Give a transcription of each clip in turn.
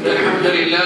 الحمد لله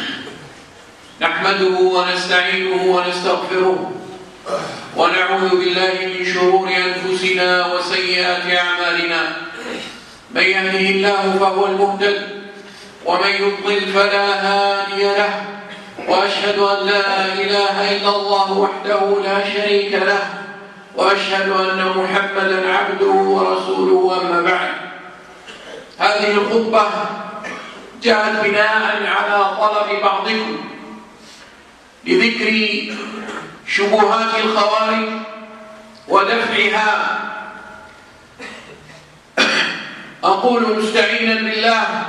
نحمده ونستعينه ونستغفره ونعوذ بالله من شرور أنفسنا وسيئات أعمالنا. من يهده الله فهو المهتد ومن يضلل فلا هادي له، وأشهد أن لا إله إلا الله وحده لا شريك له، وأشهد أن محمدا عبده ورسوله. أما بعد، هذه الخطبة جاءت بناء على طلب بعضكم لذكر شبهات الخوارج ودفعها. أقول مستعينا بالله،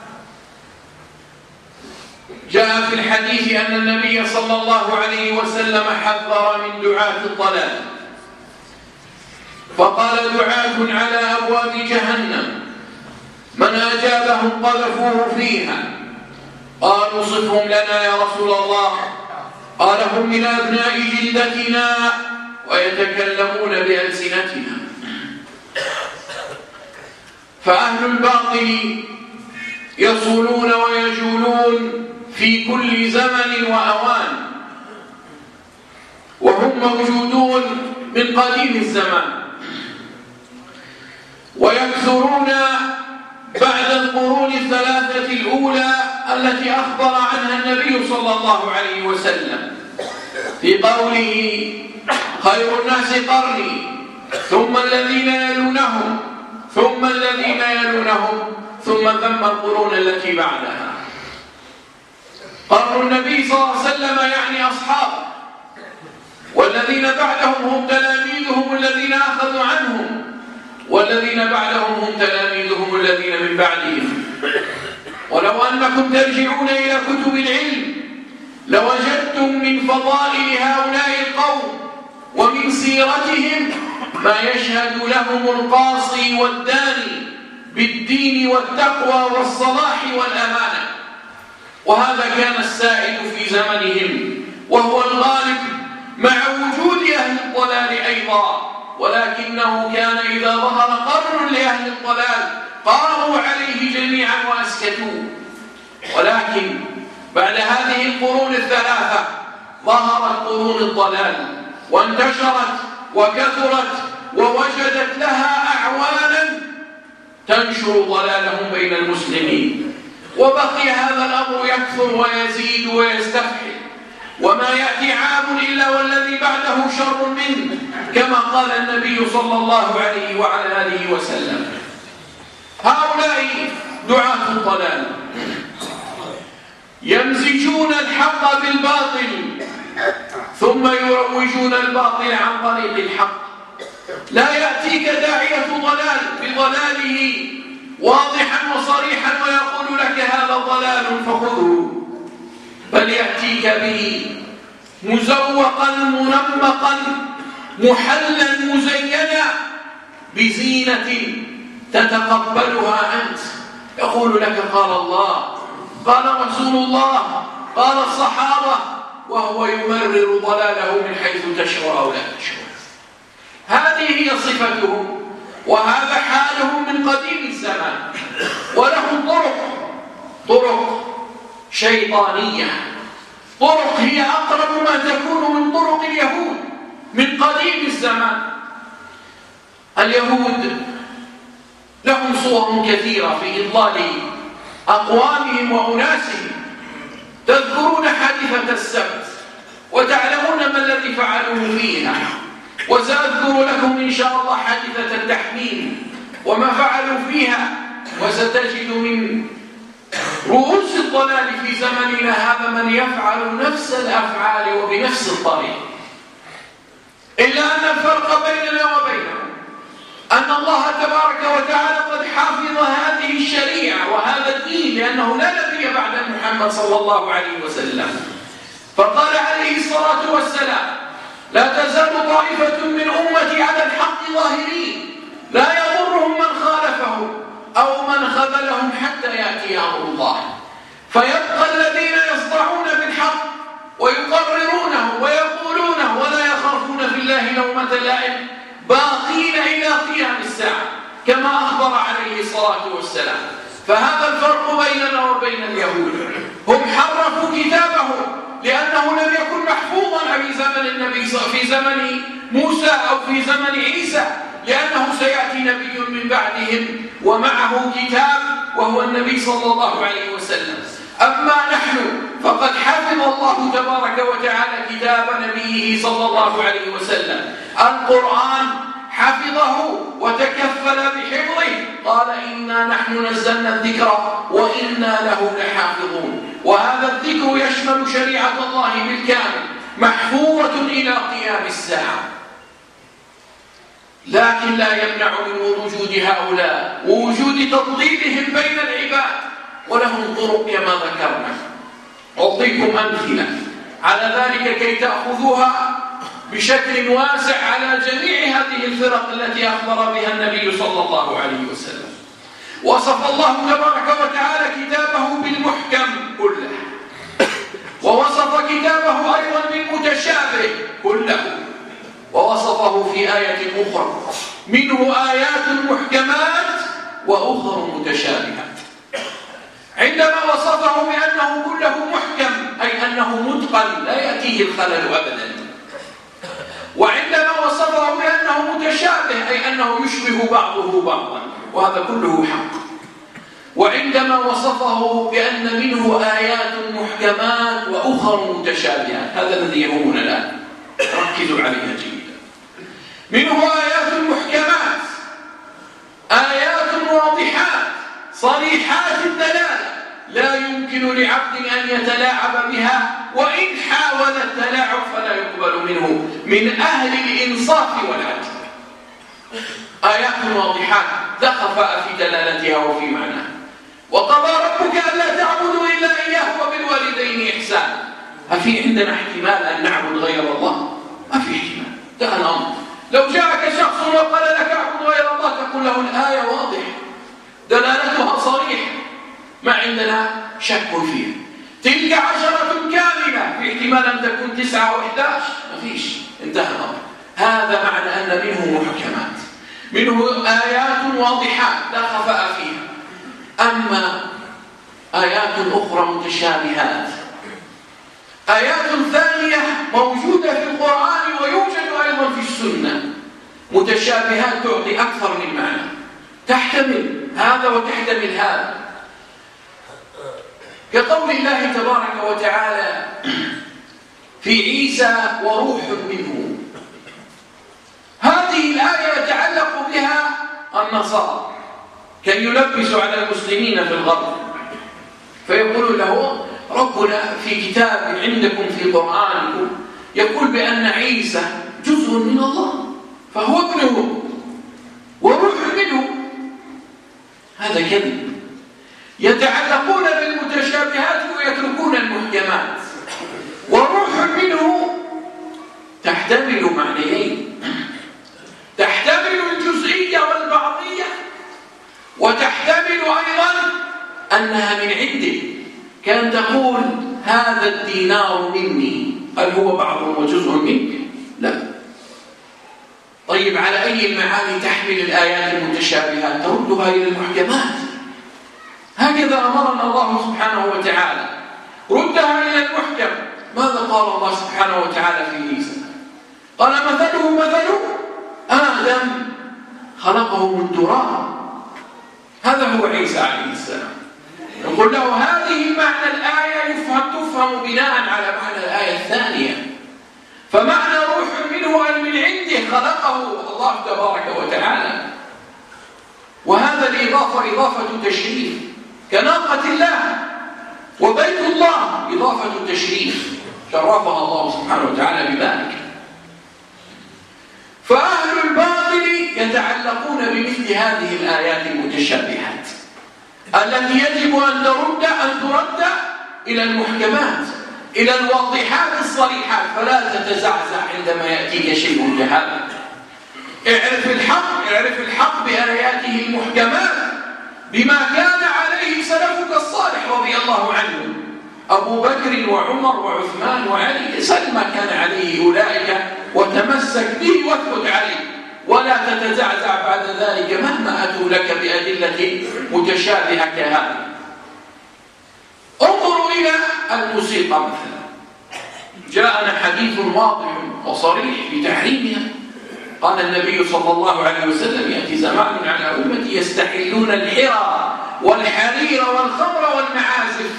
جاء في الحديث أن النبي صلى الله عليه وسلم حذر من دعاة الضلال، فقال: دعاة على أبواب جهنم من أجابهم قذفوه فيها. قالوا: صفهم لنا يا رسول الله. قال: هم من أبناء جلدتنا ويتكلمون بألسنتنا. فأهل الباطل يصولون ويجولون في كل زمن وأوان، وهم موجودون من قديم الزمان، ويكثرون بعد القرون الثلاثة الأولى التي أخبر عنها النبي صلى الله عليه وسلم في قوله: خير الناس قرني ثم الذين يلونهم ثم الذين يلونهم ثم القرون التي بعدها. قرن النبي صلى الله عليه وسلم يعني أصحابه، والذين بعدهم هم تلاميذهم الذين أخذوا عنهم، والذين بعدهم هم تلاميذهم الذين من بعدهم. ولو أنكم ترجعون إلى كتب العلم لوجدتم من فضائل هؤلاء القوم ومن سيرتهم ما يشهد لهم القاصي والداني بالدين والتقوى والصلاح والأمانة. وهذا كان السائد في زمنهم، وهو الغالب مع وجود أهل الضلال أيضا، ولكنه كان إذا ظهر قرن لأهل الضلال قاموا عليه جميعا وأسكتوه. ولكن بعد هذه القرون الثلاثة ظهرت قرون الضلال وانتشرت وكثرت، ووجدت لها أعوانا تنشر ضلالهم بين المسلمين. وبقي هذا الأمر يكثر ويزيد ويستفحل، وما يأتي عام إلا والذي بعده شر منه، كما قال النبي صلى الله عليه وعلى آله وسلم. هؤلاء دعاة الضلال يمزجون الحق بالباطل ثم يروجون الباطل عن طريق الحق. لا يأتيك داعية ضلال بضلاله واضحا وصريحا ويقول لك هذا ضلال فخذه، بل يأتيك به مزوقا منمقا محلا مزينا بزينة تتقبلها أنت. يقول لك قال الله، قال رسول الله، قال الصحابة، وهو يمرر ضلاله من حيث تشعر أو لا تشعر. هذه هي صفتهم، وهذا حالهم من قديم الزمان. ولهم طرق شيطانية، طرق هي أقرب ما تكون من طرق اليهود من قديم الزمان. اليهود لهم صور كثيرة في إضلال أقوامهم وأناسهم. تذكرون حادثة السبت وتعلمون ما الذي فعلوه فيها، وسأذكر لكم إن شاء الله حادثة التحميم وما فعلوا فيها. وستجد من رؤوس الضلال في زمننا هذا من يفعل نفس الأفعال وبنفس الطريق، إلا أن الفرق بيننا وبينهم أن الله تبارك وتعالى قد حافظ هذه الشريعة وهذا الدين، لأنه لا نبي بعد محمد صلى الله عليه وسلم. فقال عليه الصلاة والسلام: لا تزال طائفة من أمتي على الحق ظاهرين لا يضرهم من خالفهم أو من خذلهم حتى يأتي أمر الله. فيبقى الذين يصدعون بالحق ويقررونه ويقولونه ولا يخافون في الله لومة لائم باقين إلى قيام الساعة، كما أخبر عليه الصلاة والسلام. فهذا الفرق بيننا وبين اليهود. هم حرفوا كتابهم لأنه لم يكن محفوظا في زمن النبي في زمن موسى أو في زمن عيسى، لأنه سيأتي نبي من بعدهم ومعه كتاب وهو النبي صلى الله عليه وسلم. أما نحن فقد حفظ الله تبارك وتعالى كتاب نبيه صلى الله عليه وسلم. القرآن حفظه وتكفل بحفظه، قال إنا نحن نزلنا الذكر وإنا له لحافظون. وهذا الذكر يشمل شريعة الله بالكامل محفوظة إلى قيام الساعة. لكن لا يمنع من وجود هؤلاء ووجود تضليلهم بين العباد، ولهم طرق كما ذكرنا. أعطيكم أمثلة على ذلك كي تأخذوها بشكل واسع على جميع هذه الفرق التي أخبر بها النبي صلى الله عليه وسلم. وصف الله تبارك وتعالى كتابه بالمحكم كله، ووصف كتابه أيضا بالمتشابه كله، ووصفه في آية أخرى منه آيات محكمات وأخر متشابهات. عندما وصفه بأنه كله محكم أي أنه متقن لا يأتيه الخلل أبدا، وعندما وصفه بأنه متشابه أي أنه يشبه بعضه بعضا، وهذا كله حق. وعندما وصفه بأن منه آيات محكمات وأخر متشابهات، هذا الذي يهمنا الآن، ركزوا عليها جيدا. منه آيات محكمات، آيات واضحات صريحات الدلالة، لا يمكن لعبد أن يتلاعب بها، وإن حاول التلاعب فلا يقبل منه من أهل الإنصاف والعدل. آيات واضحات لا خفاء في دلالتها وفي معناها. وقضى ربك ألا تعبدوا إلا إياه وبالوالدين إحسانا. هل عندنا احتمال أن نعبد غير الله؟ ما في احتمال، ده الأمر. لو جاءك شخص وقال لك اعبد غير الله تقول له الآية واضحة دلالتها صريحة، ما عندنا شك فيها. تلك 10 كاملة، في احتمال أن تكون 9 و11، ما فيش، انتهى الأمر. هذا معنى أن منه محكمات، منه آيات واضحات لا خفاء فيها. أما آيات أخرى متشابهات، آيات ثانية موجودة في القرآن ويوجد أيضا في السنة، متشابهات تعطي أكثر من معنى، تحتمل هذا وتحتمل هذا، كقول الله تبارك وتعالى في عيسى وروح منه. هذه الآية يتعلق بها النصارى كي يلبسوا على المسلمين في الغرب، فيقولون له ربنا في كتاب عندكم في قرآنكم يقول بأن عيسى جزء من الله فهو ابنه وروح منه. هذا كذب. يتعلقون بالمتشابهات ويتركون المحكمات. وروح منه تحتمل معنيين، تحتمل الجزئية والبعضية، وتحتمل أيضا أنها من عنده، كان تقول هذا الدينار مني، هل هو بعض وجزء منك؟ لا. طيب على أي المعاني تحمل الآيات المتشابهات؟ تردها إلى المحكمات. هكذا أمرنا الله سبحانه وتعالى، ردها إلى المحكم. ماذا قال الله سبحانه وتعالى في عيسى؟ قال مثله مثل آدم خلقه من تراب. هذا هو عيسى عليه السلام. نقول له هذه معنى الآية تفهم بناء على معنى الآية الثانية. فمعنى روح منه أي من عنده، خلقه الله تبارك وتعالى. وهذا الإضافة إضافة تشريف، كناقة الله وبيت الله إضافة تشريف شرفها الله سبحانه وتعالى بذلك. فأهل الباطل يتعلقون بمثل هذه الآيات المتشابهات التي يجب أن ترد إلى المحكمات، إلى الواضحات الصريحات، فلا تتزعزع عندما يأتيك شيء جهالا. اعرف الحق بآياته المحكمات بما كان عليه سلفك الصالح رضي الله عنهم، أبو بكر وعمر وعثمان وعلي، سل ما كان عليه أولئك وتمسك به واثبت عليه، ولا ولا تتزعزع بعد ذلك مهما أتوا لك بأدلة متشابهة كهذه. انظروا إلى الموسيقى مثلا، جاءنا حديث واضح وصريح بتحريمها. قال النبي صلى الله عليه وسلم: يأتي زمان على أمتي يستحلون الحرى والحرير والخمر والمعازف.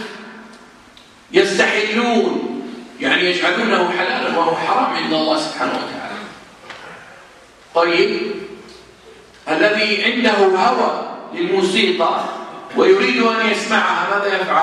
يستحلون يعني يجعلونه حلالا وهو حرام عند الله سبحانه وتعالى. طيب، الذي عنده هوى للموسيقى ويريد أن يسمعها ماذا يفعل؟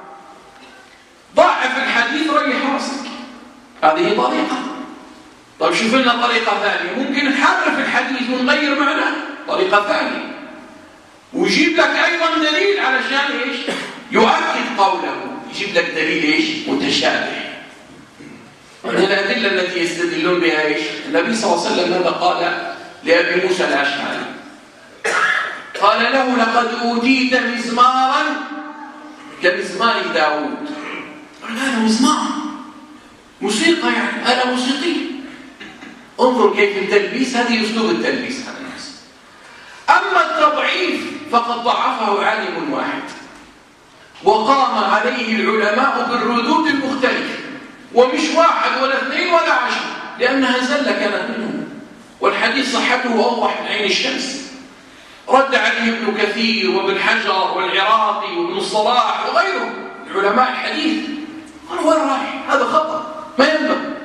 ضعف الحديث، ريح راسك. هذه طريقة. طيب شوف لنا طريقة ثانية، ممكن نحرف الحديث ونغير معناه، طريقة ثانية، ويجيب لك أيضا دليل علشان إيش؟ يؤكد قوله، يجيب لك دليل إيش؟ متشابه. من الأدلة التي يستدلون بها إيش؟ النبي صلى الله عليه وسلم ماذا قال لأبي موسى الأشعري؟ قال له: لقد أوتيت مزمارا كمزمار داود. قال: هذا مزمار، موسيقى يعني، أنا موسيقي. انظر كيف التلبيس، هذه أسلوب التلبيس على الناس. أما التضعيف فقد ضعفه عالم واحد، وقام عليه العلماء بالردود المختلفة، ومش واحد ولا اثنين ولا 10، لأنها زلة كانت منهم، والحديث صحته أوضح من عين الشمس. رد عليه ابن كثير وابن حجر والعراقي وابن الصلاح وغيرهم علماء الحديث. قالوا: وين رايح؟ هذا خطأ، ما ينبغي.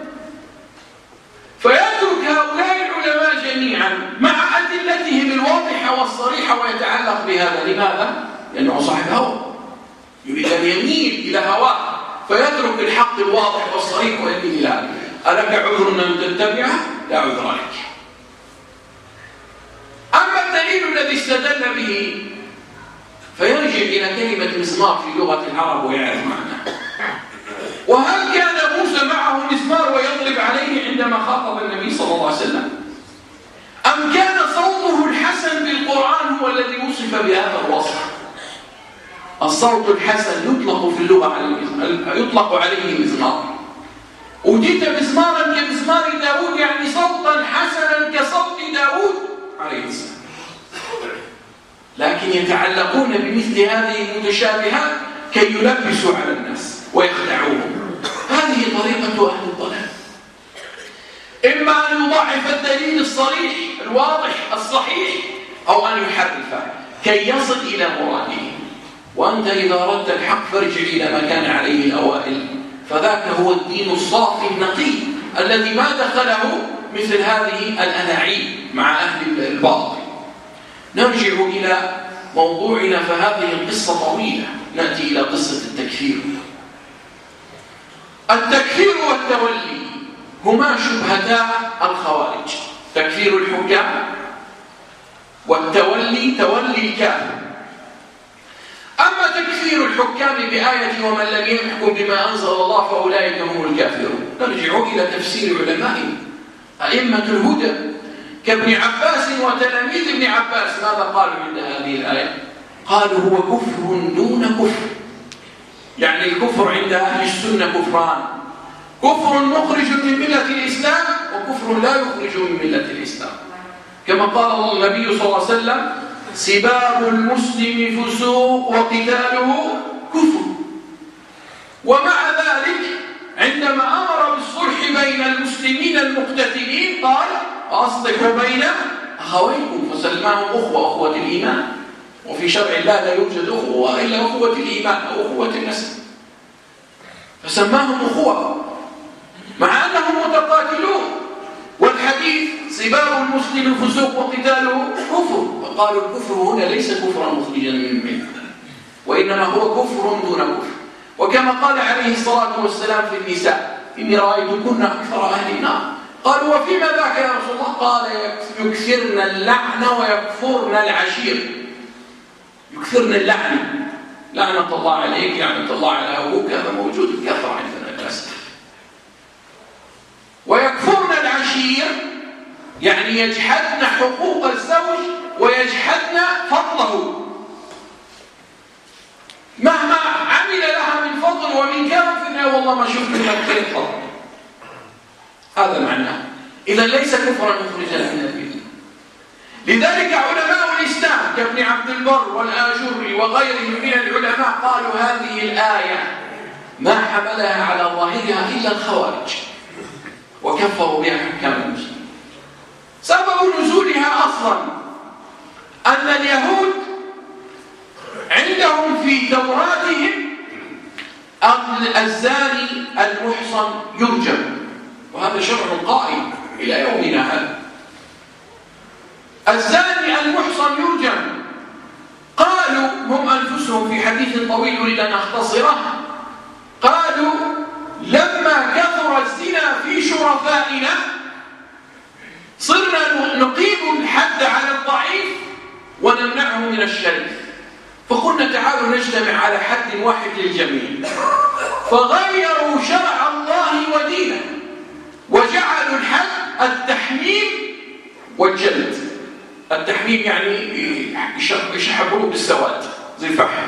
فيترك هؤلاء العلماء جميعا مع أدلتهم الواضحة والصريحة ويتعلق بهذا. لماذا؟ لأنه صاحب هوى، يريد أن يميل إلى هواه، فيترك الحق الواضح والصريح ويميل إلى هذا. ألك عذر أن تتبعه؟ لا عذر لك. أما الدليل الذي استدل به فيرجع إلى كلمة مزمار في لغة العرب ويعرف معناه. وهل كان موسى معه مزمار ويضرب عليه عندما خاطب النبي صلى الله عليه وسلم؟ أم كان صوته الحسن بالقرآن هو الذي وصف بهذا الوصف؟ الصوت الحسن يطلق في اللغة عليه مزمار. وجدت مزمارا كمزمار داود، يعني صوتا حسنا كصوت داود عليه السلام. لكن يتعلقون بمثل هذه المتشابهات كي يلبسوا على الناس ويخدعوهم. هذه طريقة أهل الضلال، إما أن يضعف الدليل الصريح الواضح الصحيح، أو أن يحرفه كي يصل إلى مراده. وأنت إذا أردت الحق فارجع إلى ما كان عليه الأوائل، فذاك هو الدين الصافي النقي الذي ما دخله مثل هذه الألاعيب مع أهل الباطل. نرجع إلى موضوعنا، فهذه القصة طويلة. نأتي إلى قصة التكفير. التكفير والتولي هما شبهتا الخوارج، تكفير الحكام والتولي تولي الكافر. أما تكفير الحكام بآية ومن لم يحكم بما أنزل الله فأولئك هم الكافرون، نرجع إلى تفسير علمائنا أئمة الهدى كابن عباس وتلاميذ ابن عباس. ماذا قالوا عند هذه الآية؟ قالوا: هو كفر دون كفر. يعني الكفر عند أهل السنة كفران: كفر مخرج من ملة الإسلام، وكفر لا يخرج من ملة الإسلام. كما قال النبي صلى الله عليه وسلم: سباب المسلم فسوق وقتاله كفر. ومع ذلك عندما أمر بالصلح بين المسلمين المقتتلين قال: أصلحوا بين أخويكم، فسماهم أخوة الإيمان. وفي شرع الله لا يوجد أخوة إلا أخوة الإيمان أو أخوة النسب، فسماهم أخوة مع أنهم متقاتلون. والحديث: سباب المسلم فسوق وقتاله كفر. فقالوا: الكفر هنا ليس كفرا مخرجا من الملة، وإنما هو كفر دون كفر. وكما قال عليه الصلاة والسلام في النساء: إني رأيتكن أكثر أهل النار. قالوا: وفيما ذاك يا رسول الله؟ قال: يكثرن اللعن ويكفرن العشير. يكثرن اللعن، لعنة الله عليك، لعنة الله على أبوك، هذا موجود الكثرة عندنا للأسف. ويكفرن العشير يعني يجحدن حقوق الزوج ويجحدن فضله، مهما عمل لها من فضل ومن كرم فإنها والله ما شفت منها خير فضل. هذا معناه. إذا ليس كفرا مخرجا من الملة. لذلك علماء الإسلام كابن عبد البر والآجري وغيرهم من العلماء قالوا هذه الآية ما حملها على ظاهرها إلا الخوارج وكفروا بها حكام المسلمين. سبب نزولها أصلا أن اليهود عندهم في توراتهم أن الزاني المحصن يرجم، وهذا شرع قائم إلى يومنا هذا. الزاني المحصن يرجم. قالوا هم أنفسهم في حديث طويل أريد أن أختصره، قالوا لما كثر الزنا في شرفائنا صرنا نقيم الحد على الضعيف ونمنعه من الشريف، فقلنا تعالوا نجتمع على حد واحد للجميع، فغيروا شرع الله ودينه وجعلوا الحد التحميم والجلد. التحميم يعني يشحبوه بالسواد زي الفحم،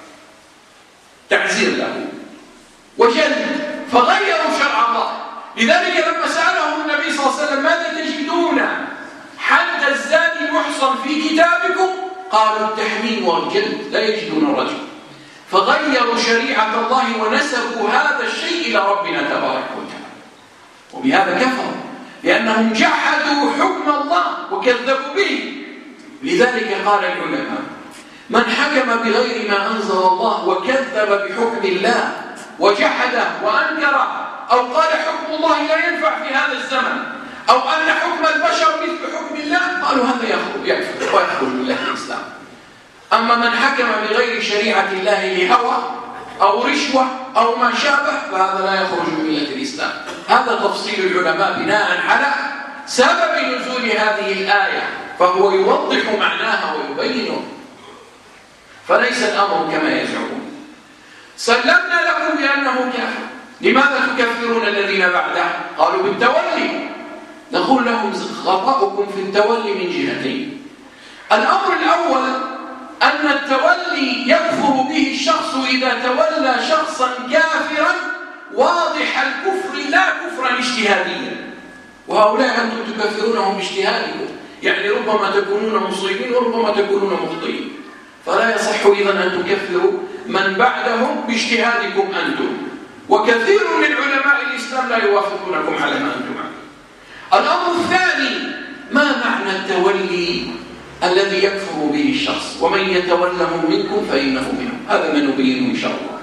تعزير له وجلد، فغيروا شرع الله. لذلك لما سألهم النبي صلى الله عليه وسلم ماذا تجدون حد الزاني المحصن في كتابكم؟ قالوا التحميم والجلد، لا يجدون الرجل، فغيروا شريعة الله ونسبوا هذا الشيء إلى ربنا تبارك وتعالى، وبهذا كفروا لأنهم جحدوا حكم الله وكذبوا به. لذلك قال العلماء من حكم بغير ما أنزل الله وكذب بحكم الله وجحده وأنكره أو قال حكم الله لا ينفع في هذا الزمن أو أن حكم البشر مثل حكم الله، قالوا هذا يكفر ويدخل من ملة الإسلام. أما من حكم بغير شريعة الله لهوى أو رشوة أو ما شابه فهذا لا يخرج من ملة الإسلام. هذا تفصيل العلماء بناء على سبب نزول هذه الآية، فهو يوضح معناها ويبينه، فليس الأمر كما يزعمون. سلمنا لكم بأنه كافر. لماذا تكفرون الذين بعده؟ قالوا بالتولي. نقول لهم خطأكم في التولي من جهتين. الأمر الأول أن التولي يكفر به الشخص إذا تولى شخصا كافرا واضح الكفر لا كفرا اجتهاديا، وهؤلاء أنتم تكفرونهم باجتهادكم، يعني ربما تكونون مصيبين وربما تكونون مخطئين، فلا يصح إذن أن تكفروا من بعدهم باجتهادكم أنتم، وكثير من علماء الإسلام لا يوافقونكم على ما أنتم عليه. الأمر الثاني ما معنى التولي الذي يكفر به الشخص؟ ومن يتولهم منكم فإنه منهم. هذا ما نبينه إن شاء الله.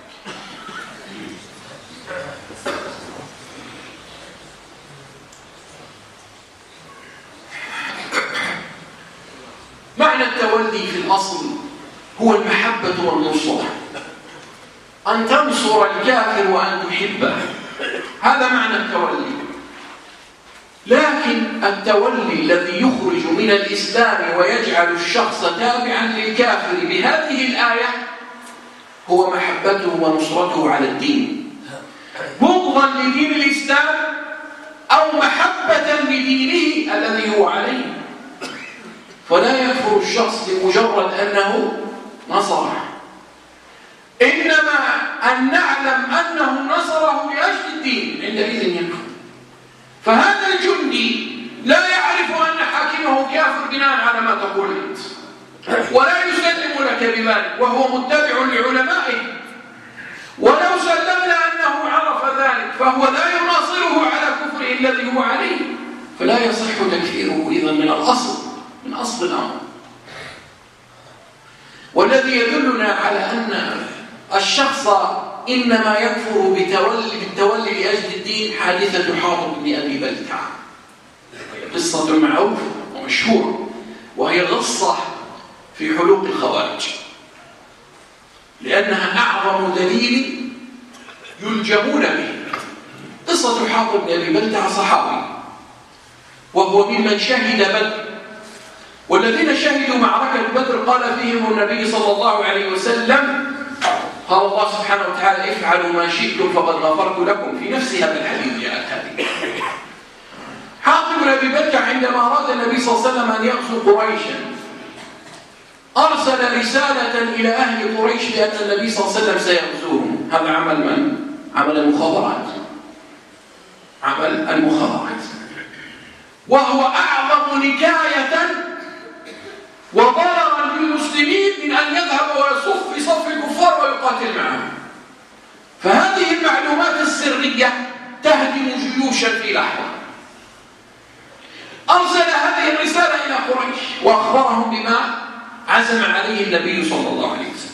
معنى التولي في الأصل هو المحبة والنصرة، أن تنصر الكافر وأن تحبه، هذا معنى التولي. لكن التولي الذي يخرج من الإسلام ويجعل الشخص تابعا للكافر بهذه الآية هو محبته ونصرته على الدين، بغضا لدين الإسلام أو محبة لدينه الذي هو عليه. فلا يكفر الشخص بمجرد أنه نصره، إنما أن نعلم أنه نصره لأجل الدين عندئذ يكفر. فهذا الجندي لا يعرف أن حاكمه كافر بناء على ما تقول أنت، ولا يسلم لك بذلك وهو متبع لعلمائه، ولو سلمنا أنه عرف ذلك فهو لا يناصره على كفره الذي هو عليه، فلا يصح تكفيره إذن من الأصل، من أصل الأمر. والذي يدلنا على أن الشخص إنما يكفر بالتولي لأجل الدين حادثة حاطب بن أبي بلتعة، قصة معروفة ومشهورة، وهي قصة في حلوق الخوارج، لأنها أعظم دليل يلجمون به. قصة حاطب بن أبي بلتعة صحابي، وهو ممن شهد بدر، والذين شهدوا معركة بدر قال فيهم النبي صلى الله عليه وسلم، قال الله سبحانه وتعالى افعلوا ما شئتم فقد غفرت لكم، في نفس هذا الحديث جاءت هذه. حاطب بن أبي بلتعة عندما أراد النبي صلى الله عليه وسلم أن يغزو قريشا أرسل رسالة إلى أهل قريش بأن النبي صلى الله عليه وسلم سيغزوهم. هذا عمل من؟ عمل المخابرات، عمل المخابرات، وهو أعظم نكاية وضررا بالمسلمين من أن يذهب ويصف في صف الكفار ويقاتل معهم. فهذه المعلومات السرية تهدم جيوشا في لحظة. أرسل هذه الرسالة إلى قريش وأخبرهم بما عزم عليه النبي صلى الله عليه وسلم.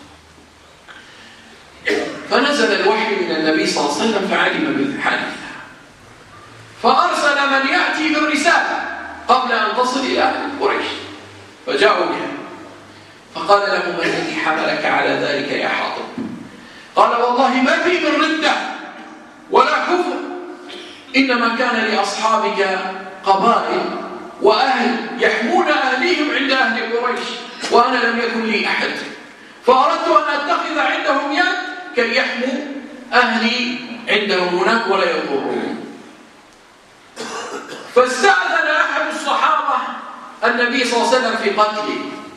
فنزل الوحي من النبي صلى الله عليه وسلم فعلم بالحادثة، فأرسل من يأتي بالرسالة قبل أن تصل إلى أهل قريش، فجاءوا بها فقال له: ما الذي حملك على ذلك يا حاطب؟ قال: والله ما في من ردة ولا كفر، إنما كان لأصحابك قبائل وأهل يحمون أهليهم عند أهل قريش، وأنا لم يكن لي أحد، فأردت أن أتخذ عندهم يد كي يحموا أهلي عندهم هناك ولا يضرون. فاستأذن أحد الصحابة النبي صلى الله عليه وسلم في قتله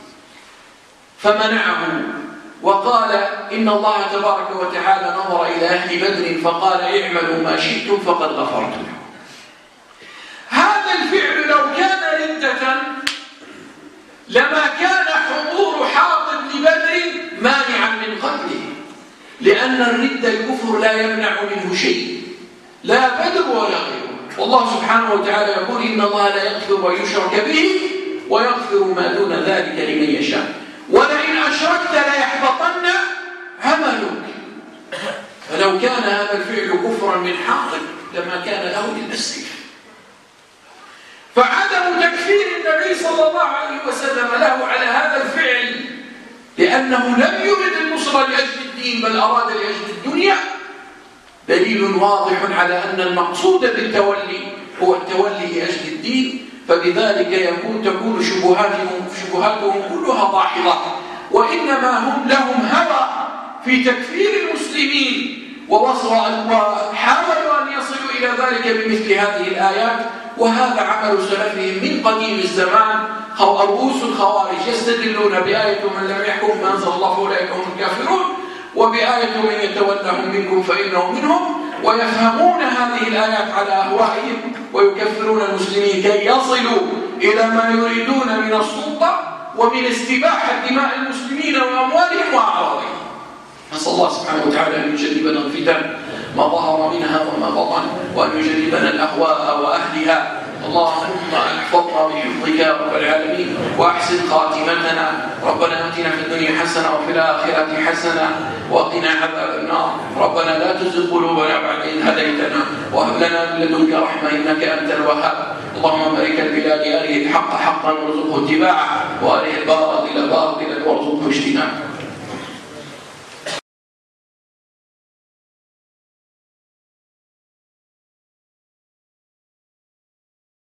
فمنعه، وقال: إن الله تبارك وتعالى نظر إلى أهل بدر فقال: اعملوا ما شئتم فقد غفرت لكم. هذا الفعل لو كان ردة لما كان حضور حاطب لبدر مانعا من قتله، لأن الردة الكفر لا يمنع منه شيء، لا بدر ولا غيره. والله سبحانه وتعالى يقول: إن الله لا يغفر أن يشرك به ويغفر ما دون ذلك لمن يشاء، ولئن أشركت ليحبطن عملك. فلو كان هذا الفعل كفرا من حاطب لما كان له إلا السيف. فعدم تكفير النبي صلى الله عليه وسلم له على هذا الفعل لأنه لم يرد النصر لأجل الدين بل أراد لأجل الدنيا دليل واضح على أن المقصود بالتولي هو التولي لأجل الدين، فبذلك تكون شبهاتهم كلها ضاحضة، وإنما هم لهم هوى في تكفير المسلمين وحاولوا أن يصلوا إلى ذلك بمثل هذه الآيات. وهذا عمل سلفهم من قديم الزمان. رؤوس الخوارج يستدلون بآية: من لم يحكم ما أنزل الله فأولئك هم الكافرون، وبآية: من يتولهم منكم فإنه منهم، ويفهمون هذه الآيات على أهوائهم ويكفرون المسلمين كي يصلوا إلى ما يريدون من السلطة ومن استباحة دماء المسلمين وأموالهم وأعراضهم. نسأل الله سبحانه وتعالى أن يجنبنا الفتن ما ظهر منها وما بطن، وأن يجنبنا الأهواء وأهلها. اللهم احفظنا بحفظك يا رب العالمين، وأحسن خاتمتنا. ربنا آتنا في الدنيا حسنة وفي الآخرة حسنة وقنا عذاب النار. ربنا لا تزغ قلوبنا بعد إذ هديتنا وهب لنا من لدنك رحمة إنك أنت الوهاب. اللهم مالك البلاد أريه الحق حقا وارزقه اتباعه، وأريه الباطل باطلا وارزقه اجتنابه.